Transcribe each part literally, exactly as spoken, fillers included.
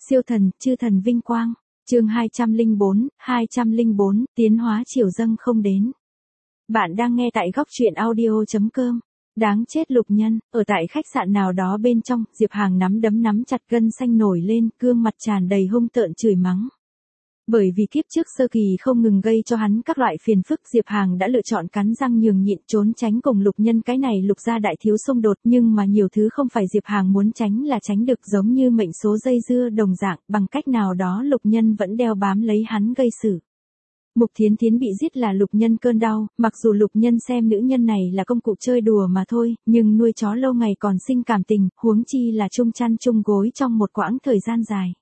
Siêu thần, chư thần vinh quang. Chương hai trăm lẻ bốn, hai trăm lẻ bốn, tiến hóa triều dâng không đến. Bạn đang nghe tại góc truyện audio chấm com. Đáng chết Lục Nhân, ở tại khách sạn nào đó bên trong, Diệp Hàng nắm đấm nắm chặt gân xanh nổi lên, gương mặt tràn đầy hung tợn chửi mắng. Bởi vì kiếp trước sơ kỳ không ngừng gây cho hắn các loại phiền phức, Diệp Hàng đã lựa chọn cắn răng nhường nhịn trốn tránh cùng Lục Nhân cái này Lục gia đại thiếu xung đột, nhưng mà nhiều thứ không phải Diệp Hàng muốn tránh là tránh được, giống như mệnh số dây dưa đồng dạng, bằng cách nào đó Lục Nhân vẫn đeo bám lấy hắn gây sự. Mục Thiến Thiến bị giết là Lục Nhân cơn đau, mặc dù Lục Nhân xem nữ nhân này là công cụ chơi đùa mà thôi, nhưng nuôi chó lâu ngày còn sinh cảm tình, huống chi là chung chăn chung gối trong một quãng thời gian dài.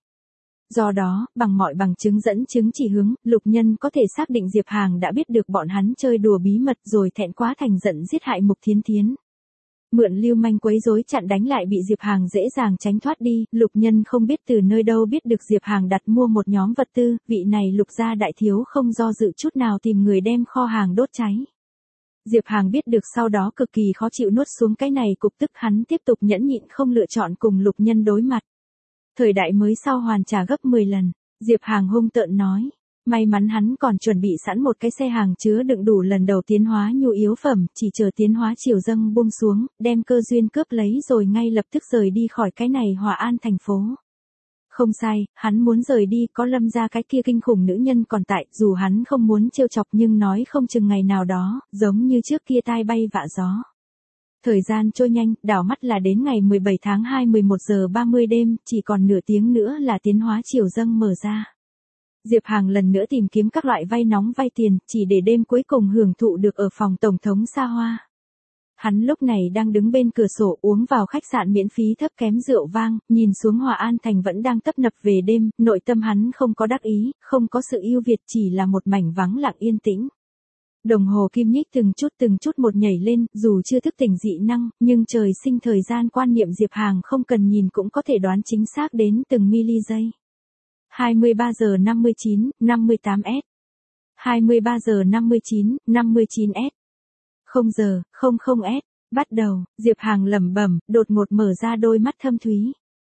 Do đó, bằng mọi bằng chứng dẫn chứng chỉ hướng, Lục Nhân có thể xác định Diệp Hàng đã biết được bọn hắn chơi đùa bí mật rồi thẹn quá thành giận giết hại Mục Thiến Thiến. Mượn lưu manh quấy rối chặn đánh lại bị Diệp Hàng dễ dàng tránh thoát đi, Lục Nhân không biết từ nơi đâu biết được Diệp Hàng đặt mua một nhóm vật tư, vị này Lục gia đại thiếu không do dự chút nào tìm người đem kho hàng đốt cháy. Diệp Hàng biết được sau đó cực kỳ khó chịu nuốt xuống cái này cục tức, hắn tiếp tục nhẫn nhịn không lựa chọn cùng Lục Nhân đối mặt. Thời đại mới sau hoàn trả gấp mười lần, Diệp Hàng hung tợn nói. May mắn hắn còn chuẩn bị sẵn một cái xe hàng chứa đựng đủ lần đầu tiến hóa nhu yếu phẩm, chỉ chờ tiến hóa triều dâng buông xuống, đem cơ duyên cướp lấy rồi ngay lập tức rời đi khỏi cái này Hòa An thành phố. Không sai, hắn muốn rời đi, có Lâm gia cái kia kinh khủng nữ nhân còn tại, dù hắn không muốn trêu chọc nhưng nói không chừng ngày nào đó, giống như trước kia tai bay vạ gió. Thời gian trôi nhanh, đảo mắt là đến ngày mười bảy tháng hai mười một giờ ba mươi đêm, chỉ còn nửa tiếng nữa là tiến hóa triều dâng mở ra. Diệp Hàng lần nữa tìm kiếm các loại vay nóng vay tiền, chỉ để đêm cuối cùng hưởng thụ được ở phòng tổng thống xa hoa. Hắn lúc này đang đứng bên cửa sổ uống vào khách sạn miễn phí thấp kém rượu vang, nhìn xuống Hòa An thành vẫn đang tấp nập về đêm, nội tâm hắn không có đắc ý, không có sự ưu việt, chỉ là một mảnh vắng lặng yên tĩnh. Đồng hồ kim nhích từng chút từng chút một nhảy lên, dù chưa thức tỉnh dị năng, nhưng trời sinh thời gian quan niệm Diệp Hàng không cần nhìn cũng có thể đoán chính xác đến từng mili giây. hai mươi ba giờ năm mươi chín, năm mươi tám S. hai mươi ba giờ năm mươi chín, năm mươi chín S. không giờ, không không S. Bắt đầu, Diệp Hàng lẩm bẩm, đột ngột mở ra đôi mắt thâm thúy.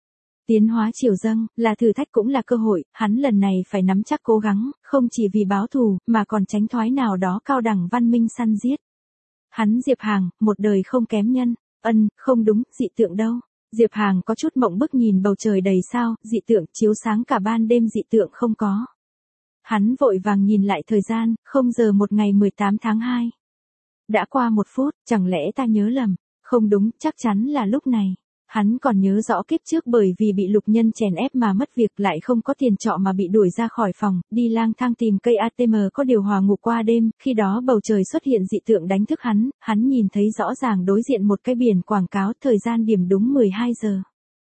Tiến hóa triều dâng, là thử thách cũng là cơ hội, hắn lần này phải nắm chắc cố gắng, không chỉ vì báo thù, mà còn tránh thoái nào đó cao đẳng văn minh săn giết. Hắn Diệp Hàng, một đời không kém nhân, ân, không đúng, dị tượng đâu. Diệp Hàng có chút mộng bức nhìn bầu trời đầy sao, dị tượng chiếu sáng cả ban đêm dị tượng không có. Hắn vội vàng nhìn lại thời gian, không giờ một ngày mười tám tháng hai. Đã qua một phút, chẳng lẽ ta nhớ lầm, không đúng, chắc chắn là lúc này. Hắn còn nhớ rõ kiếp trước bởi vì bị Lục Nhân chèn ép mà mất việc, lại không có tiền trọ mà bị đuổi ra khỏi phòng, đi lang thang tìm cây a tê em có điều hòa ngủ qua đêm, khi đó bầu trời xuất hiện dị tượng đánh thức hắn, hắn nhìn thấy rõ ràng đối diện một cái biển quảng cáo, thời gian điểm đúng mười hai giờ.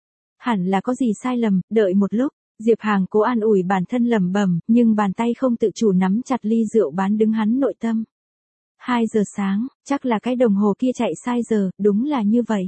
Hẳn là có gì sai lầm, đợi một lúc, Diệp Hàng cố an ủi bản thân lẩm bẩm, nhưng bàn tay không tự chủ nắm chặt ly rượu bán đứng hắn nội tâm. hai giờ sáng, chắc là cái đồng hồ kia chạy sai giờ, đúng là như vậy.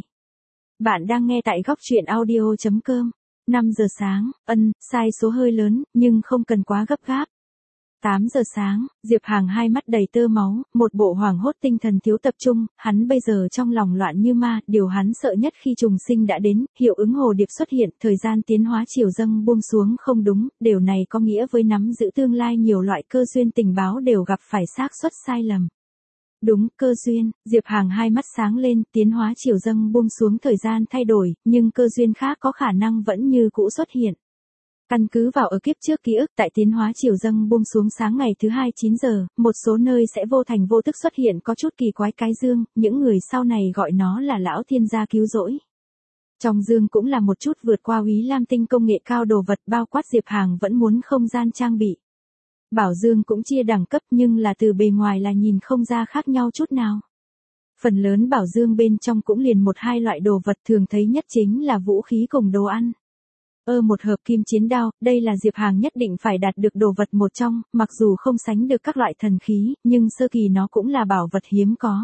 Bạn đang nghe tại góc truyện audio chấm com. năm giờ sáng, ân, sai số hơi lớn, nhưng không cần quá gấp gáp. tám giờ sáng, Diệp Hàng hai mắt đầy tơ máu, một bộ hoảng hốt tinh thần thiếu tập trung, hắn bây giờ trong lòng loạn như ma, điều hắn sợ nhất khi trùng sinh đã đến, hiệu ứng hồ điệp xuất hiện, thời gian tiến hóa triều dâng buông xuống không đúng, điều này có nghĩa với nắm giữ tương lai nhiều loại cơ duyên tình báo đều gặp phải xác suất sai lầm. Đúng, cơ duyên, Diệp Hàng hai mắt sáng lên, tiến hóa triều dâng buông xuống thời gian thay đổi, nhưng cơ duyên khác có khả năng vẫn như cũ xuất hiện. Căn cứ vào ở kiếp trước ký ức, tại tiến hóa triều dâng buông xuống sáng ngày thứ hai chín giờ, một số nơi sẽ vô thành vô tức xuất hiện có chút kỳ quái cái dương, những người sau này gọi nó là lão thiên gia cứu rỗi. Trong dương cũng là một chút vượt qua Úy Lam tinh công nghệ cao đồ vật, bao quát Diệp Hàng vẫn muốn không gian trang bị. Bảo dương cũng chia đẳng cấp nhưng là từ bề ngoài là nhìn không ra khác nhau chút nào. Phần lớn bảo dương bên trong cũng liền một hai loại đồ vật, thường thấy nhất chính là vũ khí cùng đồ ăn. Ơ một hộp kim chiến đao, đây là Diệp Hàng nhất định phải đạt được đồ vật một trong, mặc dù không sánh được các loại thần khí, nhưng sơ kỳ nó cũng là bảo vật hiếm có.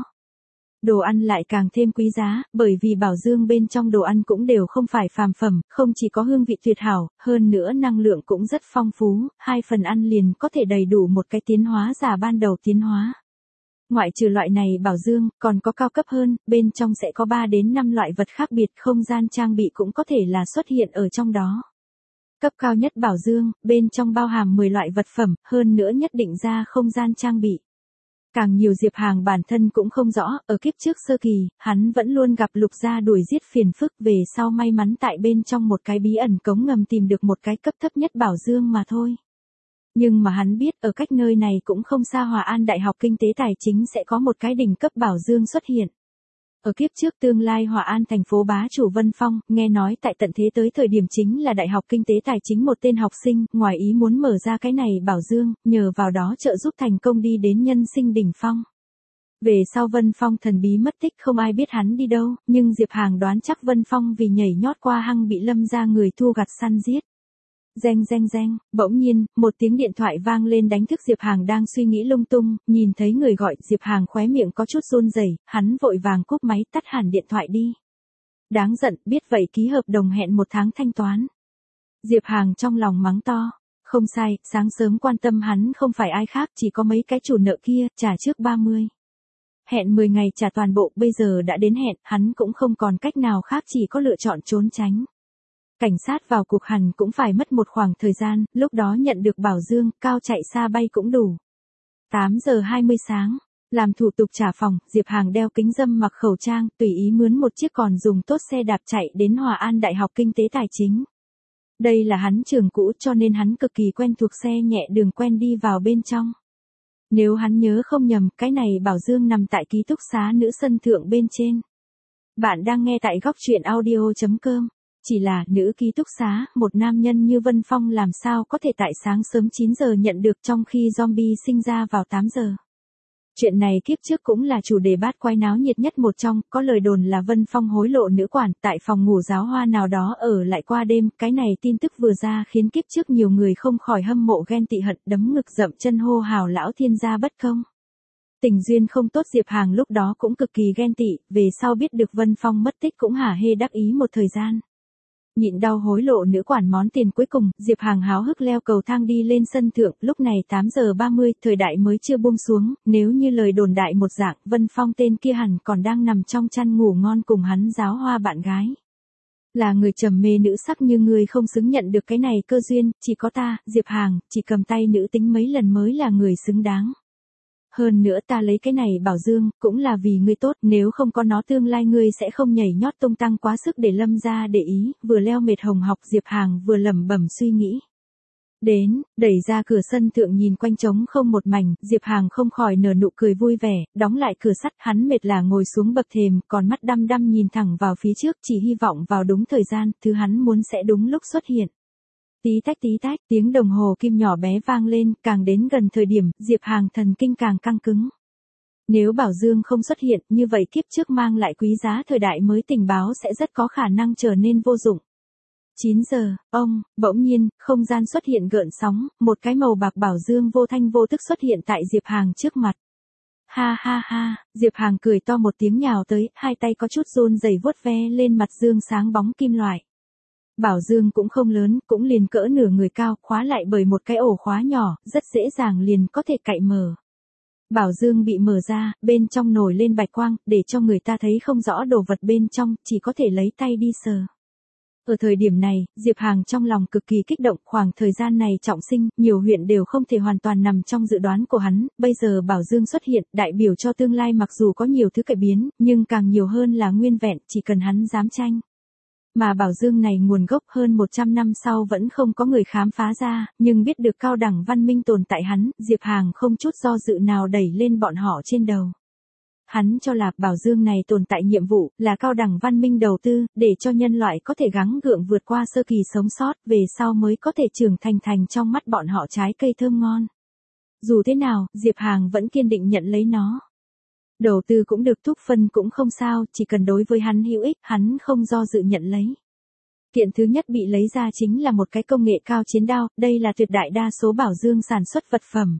Đồ ăn lại càng thêm quý giá, bởi vì bảo dương bên trong đồ ăn cũng đều không phải phàm phẩm, không chỉ có hương vị tuyệt hảo, hơn nữa năng lượng cũng rất phong phú, hai phần ăn liền có thể đầy đủ một cái tiến hóa giả ban đầu tiến hóa. Ngoại trừ loại này bảo dương, còn có cao cấp hơn, bên trong sẽ có ba đến năm loại vật khác biệt, không gian trang bị cũng có thể là xuất hiện ở trong đó. Cấp cao nhất bảo dương, bên trong bao hàm mười loại vật phẩm, hơn nữa nhất định ra không gian trang bị. Càng nhiều Diệp Hàng bản thân cũng không rõ, ở kiếp trước sơ kỳ, hắn vẫn luôn gặp Lục Gia đuổi giết phiền phức, về sau may mắn tại bên trong một cái bí ẩn cống ngầm tìm được một cái cấp thấp nhất bảo dương mà thôi. Nhưng mà hắn biết ở cách nơi này cũng không xa Hòa An Đại học Kinh tế Tài chính sẽ có một cái đỉnh cấp bảo dương xuất hiện. Ở kiếp trước tương lai Hòa An thành phố bá chủ Vân Phong, nghe nói tại tận thế tới thời điểm chính là Đại học Kinh tế Tài chính một tên học sinh, ngoài ý muốn mở ra cái này bảo dương, nhờ vào đó trợ giúp thành công đi đến nhân sinh đỉnh phong. Về sau Vân Phong thần bí mất tích không ai biết hắn đi đâu, nhưng Diệp Hàng đoán chắc Vân Phong vì nhảy nhót qua hang bị Lâm gia người thu gặt săn giết. Reng reng reng, bỗng nhiên, một tiếng điện thoại vang lên đánh thức Diệp Hàng đang suy nghĩ lung tung, nhìn thấy người gọi, Diệp Hàng khóe miệng có chút run rẩy, hắn vội vàng cúp máy tắt hẳn điện thoại đi. Đáng giận, biết vậy ký hợp đồng hẹn một tháng thanh toán. Diệp Hàng trong lòng mắng to, không sai, sáng sớm quan tâm hắn không phải ai khác, chỉ có mấy cái chủ nợ kia, trả trước ba mươi. Hẹn mười ngày trả toàn bộ, bây giờ đã đến hẹn, hắn cũng không còn cách nào khác chỉ có lựa chọn trốn tránh. Cảnh sát vào cuộc hẳn cũng phải mất một khoảng thời gian, lúc đó nhận được bảo dương, cao chạy xa bay cũng đủ. tám giờ hai mươi sáng, làm thủ tục trả phòng, Diệp Hàng đeo kính râm mặc khẩu trang, tùy ý mướn một chiếc còn dùng tốt xe đạp chạy đến Hòa An Đại học Kinh tế Tài chính. Đây là hắn trường cũ cho nên hắn cực kỳ quen thuộc xe nhẹ đường quen đi vào bên trong. Nếu hắn nhớ không nhầm, cái này bảo dương nằm tại ký túc xá nữ sân thượng bên trên. Bạn đang nghe tại góc truyện audio chấm com. Chỉ là, nữ ký túc xá, một nam nhân như Vân Phong làm sao có thể tại sáng sớm chín giờ nhận được trong khi zombie sinh ra vào tám giờ. Chuyện này kiếp trước cũng là chủ đề bát quái náo nhiệt nhất một trong, có lời đồn là Vân Phong hối lộ nữ quản tại phòng ngủ giáo hoa nào đó ở lại qua đêm, cái này tin tức vừa ra khiến kiếp trước nhiều người không khỏi hâm mộ ghen tị hận đấm ngực dậm chân hô hào lão thiên gia bất công. Tình duyên không tốt Diệp Hàng lúc đó cũng cực kỳ ghen tị, về sau biết được Vân Phong mất tích cũng hả hê đắc ý một thời gian. Nhịn đau hối lộ nữ quản món tiền cuối cùng, Diệp Hàng háo hức leo cầu thang đi lên sân thượng, lúc này tám giờ ba mươi, thời đại mới chưa buông xuống, nếu như lời đồn đại một dạng, Vân Phong tên kia hẳn còn đang nằm trong chăn ngủ ngon cùng hắn giáo hoa bạn gái. Là người trầm mê nữ sắc như người không xứng nhận được cái này cơ duyên, chỉ có ta, Diệp Hàng, chỉ cầm tay nữ tính mấy lần mới là người xứng đáng. Hơn nữa ta lấy cái này bảo dương, cũng là vì ngươi tốt, nếu không có nó tương lai ngươi sẽ không nhảy nhót tung tăng quá sức để Lâm gia để ý, vừa leo mệt hồng học Diệp Hàng vừa lẩm bẩm suy nghĩ. Đến, đẩy ra cửa sân thượng nhìn quanh trống không một mảnh, Diệp Hàng không khỏi nở nụ cười vui vẻ, đóng lại cửa sắt, hắn mệt là ngồi xuống bậc thềm, còn mắt đăm đăm nhìn thẳng vào phía trước, chỉ hy vọng vào đúng thời gian, thứ hắn muốn sẽ đúng lúc xuất hiện. Tí tách tí tách, tiếng đồng hồ kim nhỏ bé vang lên, càng đến gần thời điểm, Diệp Hàng thần kinh càng căng cứng. Nếu bảo dương không xuất hiện, như vậy kiếp trước mang lại quý giá thời đại mới tình báo sẽ rất có khả năng trở nên vô dụng. chín giờ, ông, bỗng nhiên, không gian xuất hiện gợn sóng, một cái màu bạc bảo dương vô thanh vô tức xuất hiện tại Diệp Hàng trước mặt. Ha ha ha, Diệp Hàng cười to một tiếng nhào tới, hai tay có chút run rẩy vuốt ve lên mặt dương sáng bóng kim loại. Bảo dương cũng không lớn, cũng liền cỡ nửa người cao, khóa lại bởi một cái ổ khóa nhỏ, rất dễ dàng liền có thể cạy mở. Bảo dương bị mở ra, bên trong nổi lên bạch quang, để cho người ta thấy không rõ đồ vật bên trong, chỉ có thể lấy tay đi sờ. Ở thời điểm này, Diệp Hàng trong lòng cực kỳ kích động, khoảng thời gian này trọng sinh, nhiều huyện đều không thể hoàn toàn nằm trong dự đoán của hắn, bây giờ bảo dương xuất hiện, đại biểu cho tương lai mặc dù có nhiều thứ cải biến, nhưng càng nhiều hơn là nguyên vẹn, chỉ cần hắn dám tranh. Mà bảo dương này nguồn gốc hơn một trăm năm sau vẫn không có người khám phá ra, nhưng biết được cao đẳng văn minh tồn tại hắn, Diệp Hàng không chút do dự nào đẩy lên bọn họ trên đầu. Hắn cho là bảo dương này tồn tại nhiệm vụ, là cao đẳng văn minh đầu tư, để cho nhân loại có thể gắng gượng vượt qua sơ kỳ sống sót, về sau mới có thể trưởng thành thành trong mắt bọn họ trái cây thơm ngon. Dù thế nào, Diệp Hàng vẫn kiên định nhận lấy nó. Đầu tư cũng được thúc phân cũng không sao, chỉ cần đối với hắn hữu ích, hắn không do dự nhận lấy. Kiện thứ nhất bị lấy ra chính là một cái công nghệ cao chiến đao, đây là tuyệt đại đa số bảo dương sản xuất vật phẩm.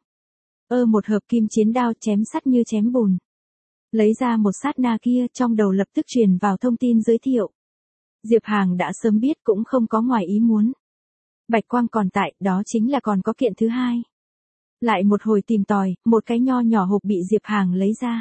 Ơ một hợp kim chiến đao chém sắt như chém bùn. Lấy ra một sát na kia, trong đầu lập tức truyền vào thông tin giới thiệu. Diệp Hàng đã sớm biết cũng không có ngoài ý muốn. Bạch quang còn tại, đó chính là còn có kiện thứ hai. Lại một hồi tìm tòi, một cái nho nhỏ hộp bị Diệp Hàng lấy ra.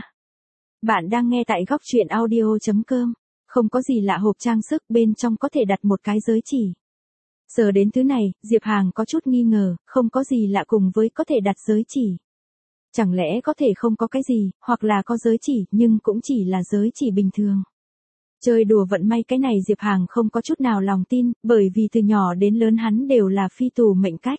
Bạn đang nghe tại góc truyện audio chấm com. Không có gì lạ, hộp trang sức bên trong có thể đặt một cái giới chỉ. Giờ đến thứ này, Diệp Hàng có chút nghi ngờ, không có gì lạ cùng với có thể đặt giới chỉ. Chẳng lẽ có thể không có cái gì, hoặc là có giới chỉ, nhưng cũng chỉ là giới chỉ bình thường. Chơi đùa vận may cái này Diệp Hàng không có chút nào lòng tin, bởi vì từ nhỏ đến lớn hắn đều là phi tù mệnh cách.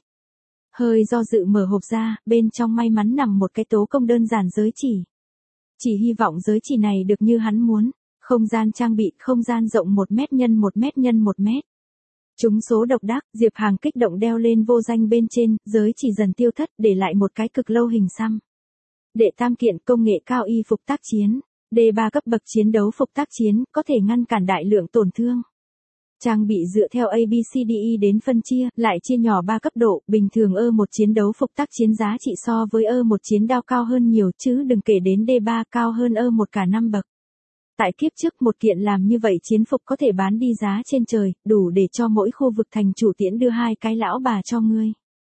Hơi do dự mở hộp ra, bên trong may mắn nằm một cái tố công đơn giản giới chỉ. Chỉ hy vọng giới chỉ này được như hắn muốn, không gian trang bị, không gian rộng một mét nhân một mét nhân một mét. Trúng số độc đắc, Diệp Hàng kích động đeo lên vô danh bên trên, giới chỉ dần tiêu thất, để lại một cái cực lâu hình xăm. Đệ tam kiện công nghệ cao y phục tác chiến, D ba cấp bậc chiến đấu phục tác chiến, có thể ngăn cản đại lượng tổn thương. Trang bị dựa theo A B C D E đến phân chia, lại chia nhỏ ba cấp độ, bình thường ơ một chiến đấu phục tác chiến giá trị so với ơ một chiến đao cao hơn nhiều chứ đừng kể đến D ba cao hơn ơ một cả năm bậc. Tại kiếp trước một kiện làm như vậy chiến phục có thể bán đi giá trên trời, đủ để cho mỗi khu vực thành chủ tiễn đưa hai cái lão bà cho ngươi.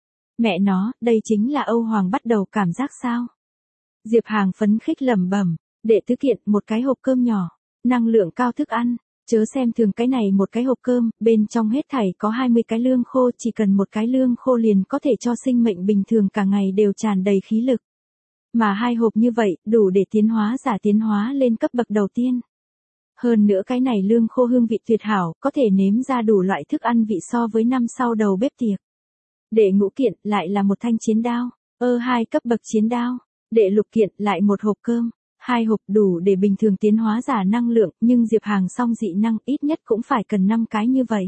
Mẹ nó, đây chính là Âu Hoàng bắt đầu cảm giác sao? Diệp Hàng phấn khích lẩm bẩm, đệ tứ kiện, một cái hộp cơm nhỏ, năng lượng cao thức ăn, chớ xem thường cái này một cái hộp cơm, bên trong hết thảy có hai mươi cái lương khô, chỉ cần một cái lương khô liền có thể cho sinh mệnh bình thường cả ngày đều tràn đầy khí lực. Mà hai hộp như vậy, đủ để tiến hóa giả tiến hóa lên cấp bậc đầu tiên. Hơn nữa cái này lương khô hương vị tuyệt hảo, có thể nếm ra đủ loại thức ăn vị so với năm sau đầu bếp tiệc. Đệ ngũ kiện, lại là một thanh chiến đao, ơ hai cấp bậc chiến đao. Đệ lục kiện, lại một hộp cơm, hai hộp đủ để bình thường tiến hóa giả năng lượng, nhưng Diệp Hàng song dị năng ít nhất cũng phải cần năm cái như vậy.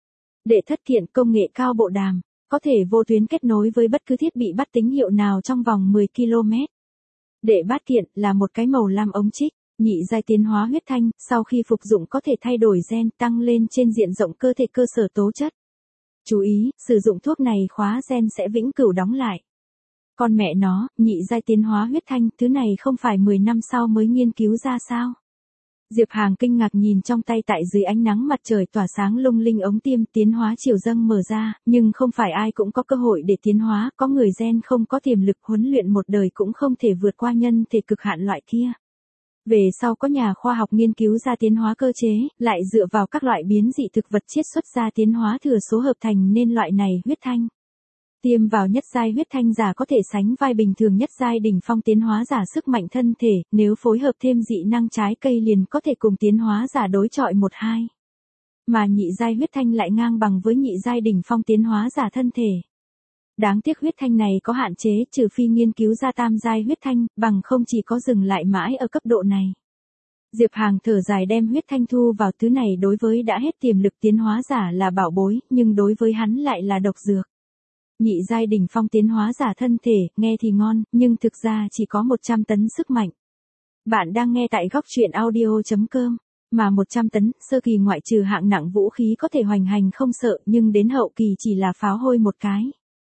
Đệ thất kiện, công nghệ cao bộ đàm, có thể vô tuyến kết nối với bất cứ thiết bị bắt tín hiệu nào trong vòng mười ki lô mét. Đệ bát kiện, là một cái màu lam ống trích, nhị giai tiến hóa huyết thanh, sau khi phục dụng có thể thay đổi gen, tăng lên trên diện rộng cơ thể cơ sở tố chất. Chú ý, sử dụng thuốc này khóa gen sẽ vĩnh cửu đóng lại. Con mẹ nó, nhị giai tiến hóa huyết thanh, thứ này không phải mười năm sau mới nghiên cứu ra sao? Diệp Hàng kinh ngạc nhìn trong tay tại dưới ánh nắng mặt trời tỏa sáng lung linh ống tiêm tiến hóa chiều dâng mở ra, nhưng không phải ai cũng có cơ hội để tiến hóa, có người gen không có tiềm lực huấn luyện một đời cũng không thể vượt qua nhân thể cực hạn loại kia. Về sau có nhà khoa học nghiên cứu ra tiến hóa cơ chế, lại dựa vào các loại biến dị thực vật chiết xuất ra tiến hóa thừa số hợp thành nên loại này huyết thanh. Tiêm vào nhất giai huyết thanh giả có thể sánh vai bình thường nhất giai đỉnh phong tiến hóa giả sức mạnh thân thể, nếu phối hợp thêm dị năng trái cây liền có thể cùng tiến hóa giả đối chọi một hai. Mà nhị giai huyết thanh lại ngang bằng với nhị giai đỉnh phong tiến hóa giả thân thể. Đáng tiếc huyết thanh này có hạn chế, trừ phi nghiên cứu ra tam giai huyết thanh, bằng không chỉ có dừng lại mãi ở cấp độ này. Diệp Hàng thở dài đem huyết thanh thu vào, thứ này đối với đã hết tiềm lực tiến hóa giả là bảo bối, nhưng đối với hắn lại là độc dược. Nhị giai đỉnh phong tiến hóa giả thân thể, nghe thì ngon, nhưng thực ra chỉ có một trăm tấn sức mạnh. Bạn đang nghe tại góc truyện audio chấm com, mà một trăm tấn, sơ kỳ ngoại trừ hạng nặng vũ khí có thể hoành hành không sợ, nhưng đến hậu kỳ chỉ là pháo hôi một cái.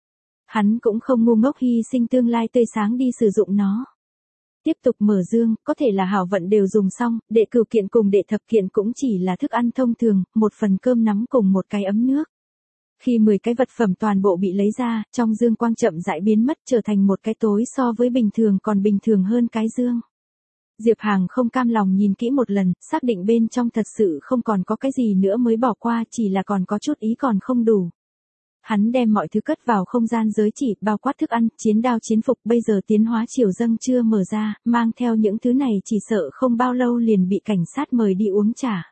Hắn cũng không ngu ngốc hy sinh tương lai tươi sáng đi sử dụng nó. Tiếp tục mở dương, có thể là hảo vận đều dùng xong, đệ cửu kiện cùng đệ thập kiện cũng chỉ là thức ăn thông thường, một phần cơm nắm cùng một cái ấm nước. Khi mười cái vật phẩm toàn bộ bị lấy ra, trong dương quang chậm rãi biến mất trở thành một cái tối so với bình thường còn bình thường hơn cái dương. Diệp Hàng không cam lòng nhìn kỹ một lần, xác định bên trong thật sự không còn có cái gì nữa mới bỏ qua, chỉ là còn có chút ý còn không đủ. Hắn đem mọi thứ cất vào không gian giới chỉ, bao quát thức ăn, chiến đao chiến phục, bây giờ tiến hóa chiều dâng chưa mở ra, mang theo những thứ này chỉ sợ không bao lâu liền bị cảnh sát mời đi uống trà.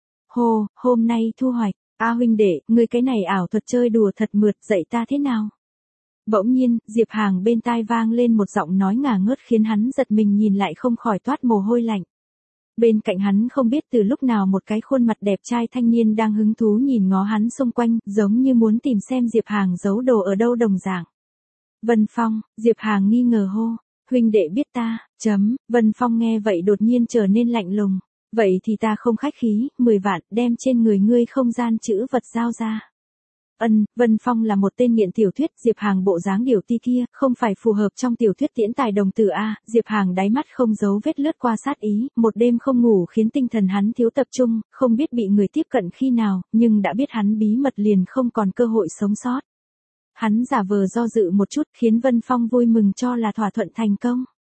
Hô, hôm nay thu hoạch, a huynh đệ, ngươi cái này ảo thuật chơi đùa thật mượt, dạy ta thế nào? Bỗng nhiên, Diệp Hàng bên tai vang lên một giọng nói ngả ngớt khiến hắn giật mình nhìn lại không khỏi toát mồ hôi lạnh. Bên cạnh hắn không biết từ lúc nào một cái khuôn mặt đẹp trai thanh niên đang hứng thú nhìn ngó hắn xung quanh, giống như muốn tìm xem Diệp Hàng giấu đồ ở đâu đồng dạng. Vân Phong, Diệp Hàng nghi ngờ hô, huynh đệ biết ta, chấm, Vân Phong nghe vậy đột nhiên trở nên lạnh lùng, vậy thì ta không khách khí, mười vạn, đem trên người ngươi không gian chữ vật giao ra. Ân, Vân Phong là một tên nghiện tiểu thuyết, Diệp Hàng bộ dáng điều ti kia, không phải phù hợp trong tiểu thuyết tiễn tài đồng tử a. Diệp Hàng đáy mắt không giấu vết lướt qua sát ý, một đêm không ngủ khiến tinh thần hắn thiếu tập trung, không biết bị người tiếp cận khi nào, nhưng đã biết hắn bí mật liền không còn cơ hội sống sót. Hắn giả vờ do dự một chút khiến Vân Phong vui mừng cho là thỏa thuận thành công.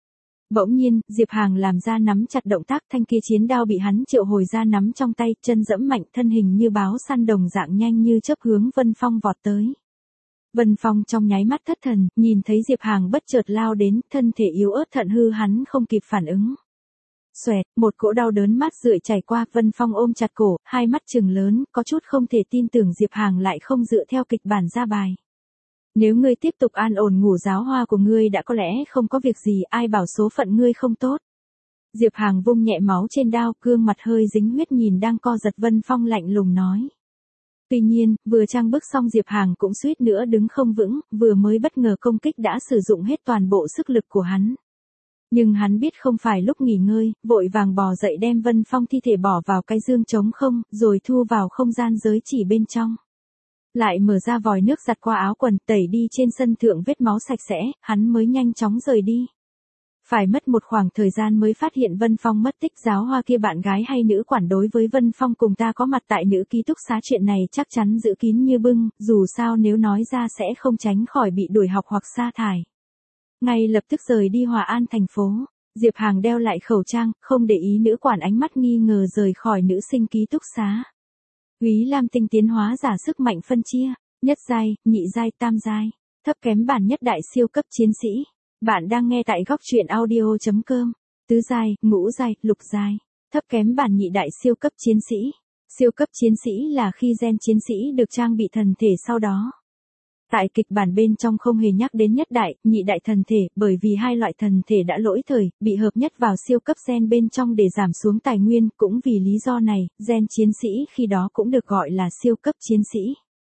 Bỗng nhiên, Diệp Hàng làm ra nắm chặt động tác, thanh kia chiến đao bị hắn triệu hồi ra nắm trong tay, chân dẫm mạnh, thân hình như báo săn đồng dạng nhanh như chớp hướng Vân Phong vọt tới. Vân Phong trong nháy mắt thất thần, nhìn thấy Diệp Hàng bất chợt lao đến, thân thể yếu ớt thận hư hắn không kịp phản ứng. Xoẹt, một cỗ đau đớn mát rượi chảy qua, Vân Phong ôm chặt cổ, hai mắt trừng lớn, có chút không thể tin tưởng Diệp Hàng lại không dựa theo kịch bản ra bài. Nếu ngươi tiếp tục an ổn ngủ giáo hoa của ngươi đã có lẽ không có việc gì, ai bảo số phận ngươi không tốt. Diệp Hàng vung nhẹ máu trên đao, gương mặt hơi dính huyết nhìn đang co giật Vân Phong lạnh lùng nói. Tuy nhiên, vừa trang bước xong Diệp Hàng cũng suýt nữa đứng không vững, vừa mới bất ngờ công kích đã sử dụng hết toàn bộ sức lực của hắn. Nhưng hắn biết không phải lúc nghỉ ngơi, vội vàng bò dậy đem Vân Phong thi thể bỏ vào cái dương trống không, rồi thu vào không gian giới chỉ bên trong. Lại mở ra vòi nước giặt qua áo quần, tẩy đi trên sân thượng vết máu sạch sẽ, hắn mới nhanh chóng rời đi. Phải mất một khoảng thời gian mới phát hiện Vân Phong mất tích, giáo hoa kia bạn gái hay nữ quản đối với Vân Phong cùng ta có mặt tại nữ ký túc xá chuyện này chắc chắn giữ kín như bưng, dù sao nếu nói ra sẽ không tránh khỏi bị đuổi học hoặc sa thải. Ngay lập tức rời đi Hòa An thành phố, Diệp Hàng đeo lại khẩu trang, không để ý nữ quản ánh mắt nghi ngờ rời khỏi nữ sinh ký túc xá. Úy Lam tinh tiến hóa giả sức mạnh phân chia, nhất giai, nhị giai, tam giai, thấp kém bản nhất đại siêu cấp chiến sĩ. Bạn đang nghe tại góc truyện audio chấm com. Tứ giai, ngũ giai, lục giai, thấp kém bản nhị đại siêu cấp chiến sĩ. Siêu cấp chiến sĩ là khi gen chiến sĩ được trang bị thần thể sau đó. Tại kịch bản bên trong không hề nhắc đến nhất đại, nhị đại thần thể, bởi vì hai loại thần thể đã lỗi thời, bị hợp nhất vào siêu cấp gen bên trong để giảm xuống tài nguyên, cũng vì lý do này, gen chiến sĩ khi đó cũng được gọi là siêu cấp chiến sĩ.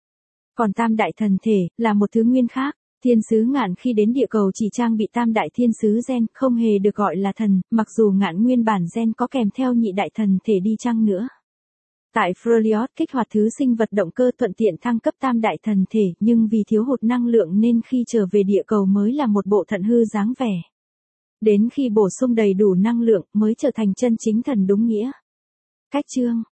Còn tam đại thần thể, là một thứ nguyên khác. Thiên sứ ngạn khi đến địa cầu chỉ trang bị tam đại thiên sứ gen, không hề được gọi là thần, mặc dù ngạn nguyên bản gen có kèm theo nhị đại thần thể đi chăng nữa. Tại Freljord kích hoạt thứ sinh vật động cơ thuận tiện thăng cấp tam đại thần thể, nhưng vì thiếu hụt năng lượng nên khi trở về địa cầu mới là một bộ thận hư dáng vẻ. Đến khi bổ sung đầy đủ năng lượng mới trở thành chân chính thần đúng nghĩa. Cách chương